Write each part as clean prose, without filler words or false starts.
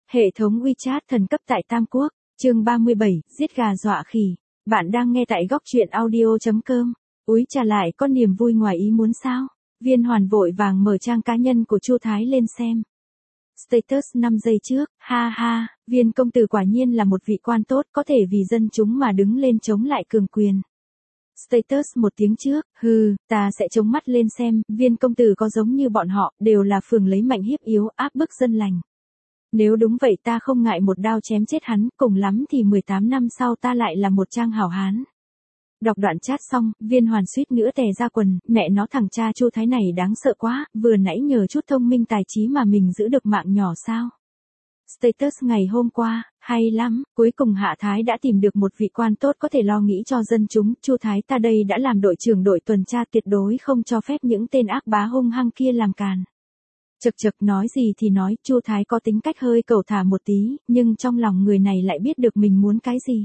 Hệ thống WeChat thần cấp tại Tam Quốc, chương 37, giết gà dọa khỉ. Bạn đang nghe tại góc truyện audio.com. Úi chà, lại có niềm vui ngoài ý muốn sao? Viên Hoàn vội vàng mở trang cá nhân của Chu Thái lên xem. Status 5 giây trước, ha ha, Viên công tử quả nhiên là một vị quan tốt, có thể vì dân chúng mà đứng lên chống lại cường quyền. Status 1 tiếng trước, ta sẽ chống mắt lên xem, Viên công tử có giống như bọn họ, đều là phường lấy mạnh hiếp yếu, áp bức dân lành. Nếu đúng vậy ta không ngại một đao chém chết hắn, cùng lắm thì 18 năm sau ta lại là một trang hảo hán. Đọc đoạn chat xong, Viên Hoàn suýt nữa tè ra quần, mẹ nó thằng cha Chu Thái này đáng sợ quá, vừa nãy nhờ chút thông minh tài trí mà mình giữ được mạng nhỏ sao. Status ngày hôm qua, hay lắm, cuối cùng Hạ Thái đã tìm được một vị quan tốt có thể lo nghĩ cho dân chúng, Chu Thái ta đây đã làm đội trưởng đội tuần tra, tuyệt đối không cho phép những tên ác bá hung hăng kia làm càn. Chật chật, nói gì thì nói, Chu Thái có tính cách hơi cẩu thả một tí, nhưng trong lòng người này lại biết được mình muốn cái gì.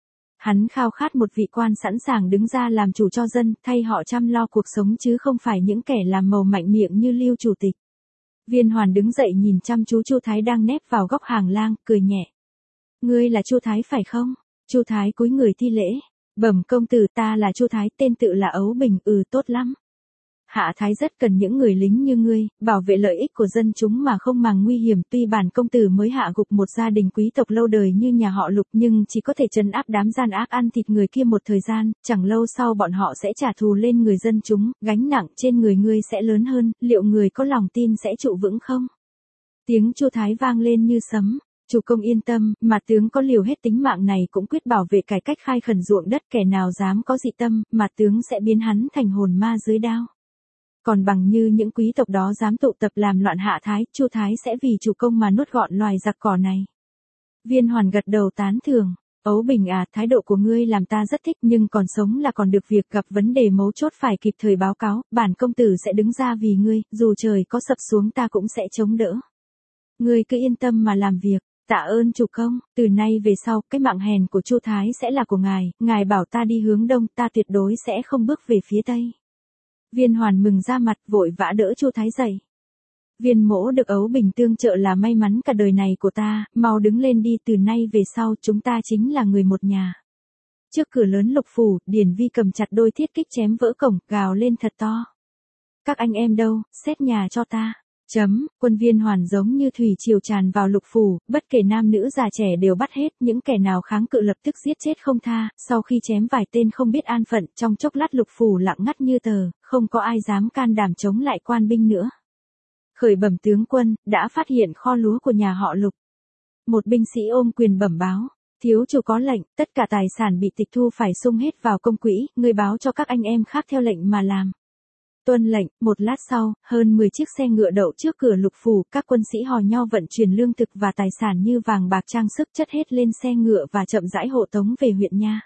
Hắn khao khát một vị quan sẵn sàng đứng ra làm chủ cho dân, thay họ chăm lo cuộc sống chứ không phải những kẻ làm màu mạnh miệng như Lưu chủ tịch. Viên Hoàn đứng dậy nhìn chăm chú Chu Thái đang nép vào góc hàng lang, cười nhẹ. Ngươi là Chu Thái phải không? Chu Thái cúi người thi lễ. Bẩm công tử, ta là Chu Thái, tên tự là Ấu Bình. Tốt lắm. Hạ Thái rất cần những người lính như ngươi, bảo vệ lợi ích của dân chúng mà không màng nguy hiểm. Tuy bản công tử mới hạ gục một gia đình quý tộc lâu đời như nhà họ Lục, nhưng chỉ có thể trấn áp đám gian ác ăn thịt người kia một thời gian, chẳng lâu sau bọn họ sẽ trả thù lên người dân chúng, gánh nặng trên người ngươi sẽ lớn hơn, liệu người có lòng tin sẽ trụ vững không? Tiếng Chu Thái vang lên như sấm. Chủ công yên tâm, mà tướng có liều hết tính mạng này cũng quyết bảo vệ cải cách khai khẩn ruộng đất, kẻ nào dám có dị tâm, mà tướng sẽ biến hắn thành hồn ma dưới đao. Còn bằng như những quý tộc đó dám tụ tập làm loạn Hạ Thái, Chu Thái sẽ vì chủ công mà nuốt gọn loài giặc cỏ này. Viên Hoàn gật đầu tán thưởng. Ấu Bình à, thái độ của ngươi làm ta rất thích, nhưng còn sống là còn được việc, gặp vấn đề mấu chốt phải kịp thời báo cáo, bản công tử sẽ đứng ra vì ngươi, dù trời có sập xuống ta cũng sẽ chống đỡ. Ngươi cứ yên tâm mà làm việc. Tạ ơn chủ công, từ nay về sau, cái mạng hèn của Chu Thái sẽ là của ngài bảo ta đi hướng đông, ta tuyệt đối sẽ không bước về phía tây. Viên Hoàn mừng ra mặt, vội vã đỡ Chu Thái dậy. Viên mỗ được Ấu Bình tương trợ là may mắn cả đời này của ta, mau đứng lên đi, từ nay về sau chúng ta chính là người một nhà. Trước cửa lớn Lục phủ, Điển Vi cầm chặt đôi thiết kích chém vỡ cổng, gào lên thật to. Các anh em đâu, xét nhà cho ta. Quân Viên Hoàn giống như thủy triều tràn vào Lục phủ, bất kể nam nữ già trẻ đều bắt hết, những kẻ nào kháng cự lập tức giết chết không tha, sau khi chém vài tên không biết an phận, trong chốc lát Lục phủ lặng ngắt như tờ, không có ai dám can đảm chống lại quan binh nữa. Khởi bẩm tướng quân, đã phát hiện kho lúa của nhà họ Lục. Một binh sĩ ôm quyền bẩm báo, thiếu chủ có lệnh, tất cả tài sản bị tịch thu phải sung hết vào công quỹ, người báo cho các anh em khác theo lệnh mà làm. Tuân lệnh. Một lát sau, hơn 10 chiếc xe ngựa đậu trước cửa Lục phủ, các quân sĩ hò nhau vận chuyển lương thực và tài sản như vàng bạc trang sức chất hết lên xe ngựa và chậm rãi hộ tống về huyện nha.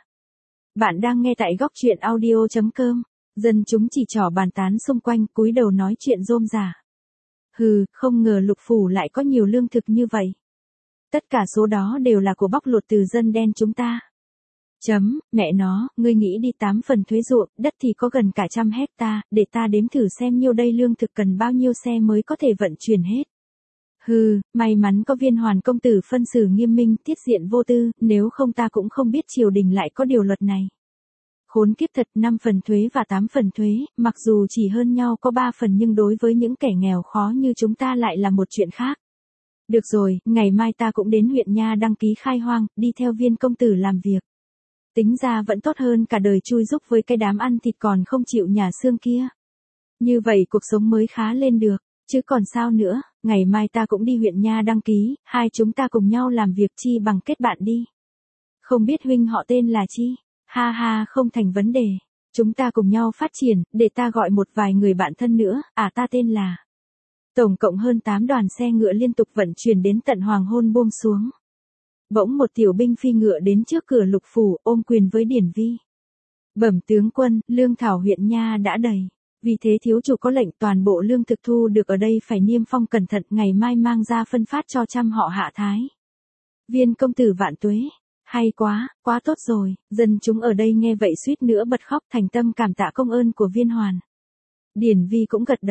Bạn đang nghe tại góc truyện audio.com. Dân chúng chỉ trỏ bàn tán xung quanh, cúi đầu nói chuyện rôm rả. Không ngờ Lục phủ lại có nhiều lương thực như vậy. Tất cả số đó đều là của bóc lột từ dân đen chúng ta. Mẹ nó, ngươi nghĩ đi 8 phần thuế ruộng, đất thì có gần cả 100 hecta, để ta đếm thử xem nhiêu đây, lương thực cần bao nhiêu xe mới có thể vận chuyển hết. May mắn có Viên Hoàn công tử phân xử nghiêm minh, tiết diện vô tư, nếu không ta cũng không biết triều đình lại có điều luật này. Khốn kiếp thật, 5 phần thuế và 8 phần thuế, mặc dù chỉ hơn nhau có 3 phần nhưng đối với những kẻ nghèo khó như chúng ta lại là một chuyện khác. Được rồi, ngày mai ta cũng đến huyện nha đăng ký khai hoang, đi theo Viên công tử làm việc. Tính ra vẫn tốt hơn cả đời chui rúc với cái đám ăn thịt còn không chịu nhả xương kia. Như vậy cuộc sống mới khá lên được, chứ còn sao nữa, ngày mai ta cũng đi huyện nha đăng ký, hai chúng ta cùng nhau làm việc, chi bằng kết bạn đi. Không biết huynh họ tên là chi? Ha, không thành vấn đề. Chúng ta cùng nhau phát triển, để ta gọi một vài người bạn thân nữa, ta tên là. Tổng cộng hơn 8 đoàn xe ngựa liên tục vận chuyển đến tận hoàng hôn buông xuống. Bỗng một tiểu binh phi ngựa đến trước cửa Lục phủ, ôm quyền với Điển Vi. Bẩm tướng quân, lương thảo huyện nha đã đầy. Vì thế thiếu chủ có lệnh toàn bộ lương thực thu được ở đây phải niêm phong cẩn thận, ngày mai mang ra phân phát cho trăm họ Hạ Thái. Viên công tử vạn tuế. Hay quá, quá tốt rồi, dân chúng ở đây nghe vậy suýt nữa bật khóc, thành tâm cảm tạ công ơn của Viên Hoàn. Điển Vi cũng gật đầu.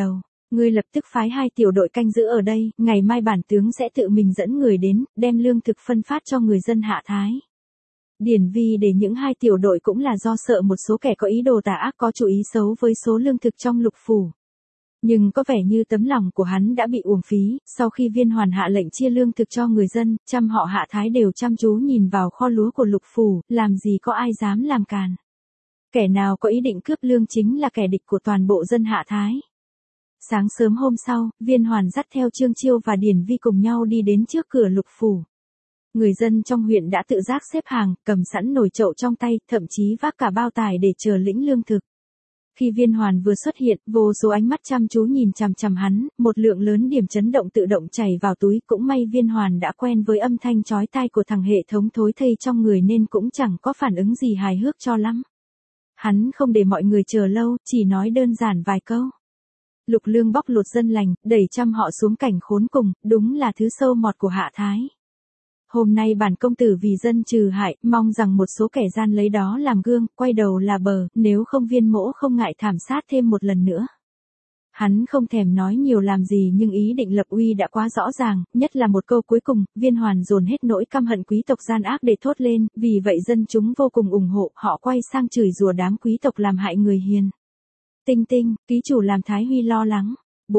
Ngươi lập tức phái 2 tiểu đội canh giữ ở đây, ngày mai bản tướng sẽ tự mình dẫn người đến, đem lương thực phân phát cho người dân Hạ Thái. Điển Vi để những 2 tiểu đội cũng là do sợ một số kẻ có ý đồ tà ác có chủ ý xấu với số lương thực trong lục phủ. Nhưng có vẻ như tấm lòng của hắn đã bị uổng phí, sau khi Viên Hoàn hạ lệnh chia lương thực cho người dân, trăm họ Hạ Thái đều chăm chú nhìn vào kho lúa của lục phủ, làm gì có ai dám làm càn. Kẻ nào có ý định cướp lương chính là kẻ địch của toàn bộ dân Hạ Thái. Sáng sớm hôm sau, Viên Hoàn dắt theo Trương Chiêu và Điển Vi cùng nhau đi đến trước cửa lục phủ. Người dân trong huyện đã tự giác xếp hàng, cầm sẵn nồi chậu trong tay, thậm chí vác cả bao tải để chờ lĩnh lương thực. Khi Viên Hoàn vừa xuất hiện, vô số ánh mắt chăm chú nhìn chằm chằm hắn, một lượng lớn điểm chấn động tự động chảy vào túi, cũng may Viên Hoàn đã quen với âm thanh chói tai của thằng hệ thống thối thây trong người nên cũng chẳng có phản ứng gì hài hước cho lắm. Hắn không để mọi người chờ lâu, chỉ nói đơn giản vài câu. Lục lương bóc lột dân lành, đẩy trăm họ xuống cảnh khốn cùng, đúng là thứ sâu mọt của Hạ Thái. Hôm nay bản công tử vì dân trừ hại, mong rằng một số kẻ gian lấy đó làm gương, quay đầu là bờ, nếu không Viên mỗ không ngại thảm sát thêm một lần nữa. Hắn không thèm nói nhiều làm gì nhưng ý định lập uy đã quá rõ ràng, nhất là một câu cuối cùng, Viên Hoàn dồn hết nỗi căm hận quý tộc gian ác để thốt lên, vì vậy dân chúng vô cùng ủng hộ, họ quay sang chửi rủa đám quý tộc làm hại người hiền. Tinh tinh, ký chủ làm Thái Huy lo lắng.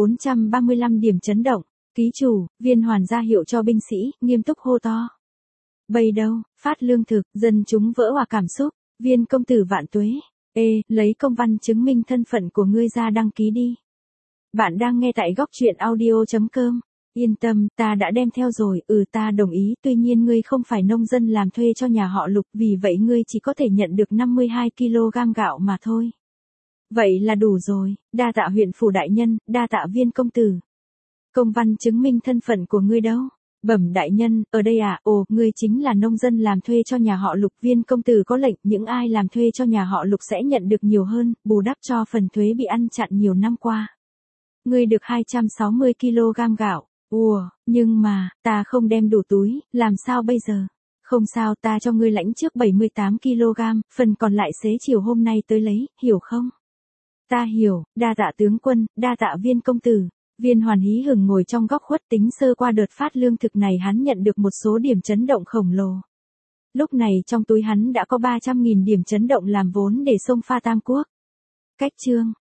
435 điểm chấn động. Ký chủ, Viên Hoàn ra hiệu cho binh sĩ, nghiêm túc hô to. Bây đâu, phát lương thực, dân chúng vỡ hòa cảm xúc. Viên công tử vạn tuế. Lấy công văn chứng minh thân phận của ngươi ra đăng ký đi. Bạn đang nghe tại góc truyện audio.com. Yên tâm, ta đã đem theo rồi, ta đồng ý, tuy nhiên ngươi không phải nông dân làm thuê cho nhà họ Lục, vì vậy ngươi chỉ có thể nhận được 52 kg gạo mà thôi. Vậy là đủ rồi, đa tạ huyện phủ đại nhân, đa tạ Viên công tử. Công văn chứng minh thân phận của ngươi đâu? Bẩm đại nhân, ở đây à, ngươi chính là nông dân làm thuê cho nhà họ Lục. Viên công tử có lệnh, những ai làm thuê cho nhà họ Lục sẽ nhận được nhiều hơn, bù đắp cho phần thuế bị ăn chặn nhiều năm qua. Ngươi được 260 kg gạo. Nhưng mà, ta không đem đủ túi, làm sao bây giờ? Không sao, ta cho ngươi lãnh trước 78 kg, phần còn lại xế chiều hôm nay tới lấy, hiểu không? Ta hiểu, đa tạ tướng quân, đa tạ Viên công tử. Viên Hoàn hí hửng ngồi trong góc khuất tính sơ qua đợt phát lương thực này hắn nhận được một số điểm chấn động khổng lồ. Lúc này trong túi hắn đã có 300.000 điểm chấn động làm vốn để xông pha Tam Quốc. Cách chương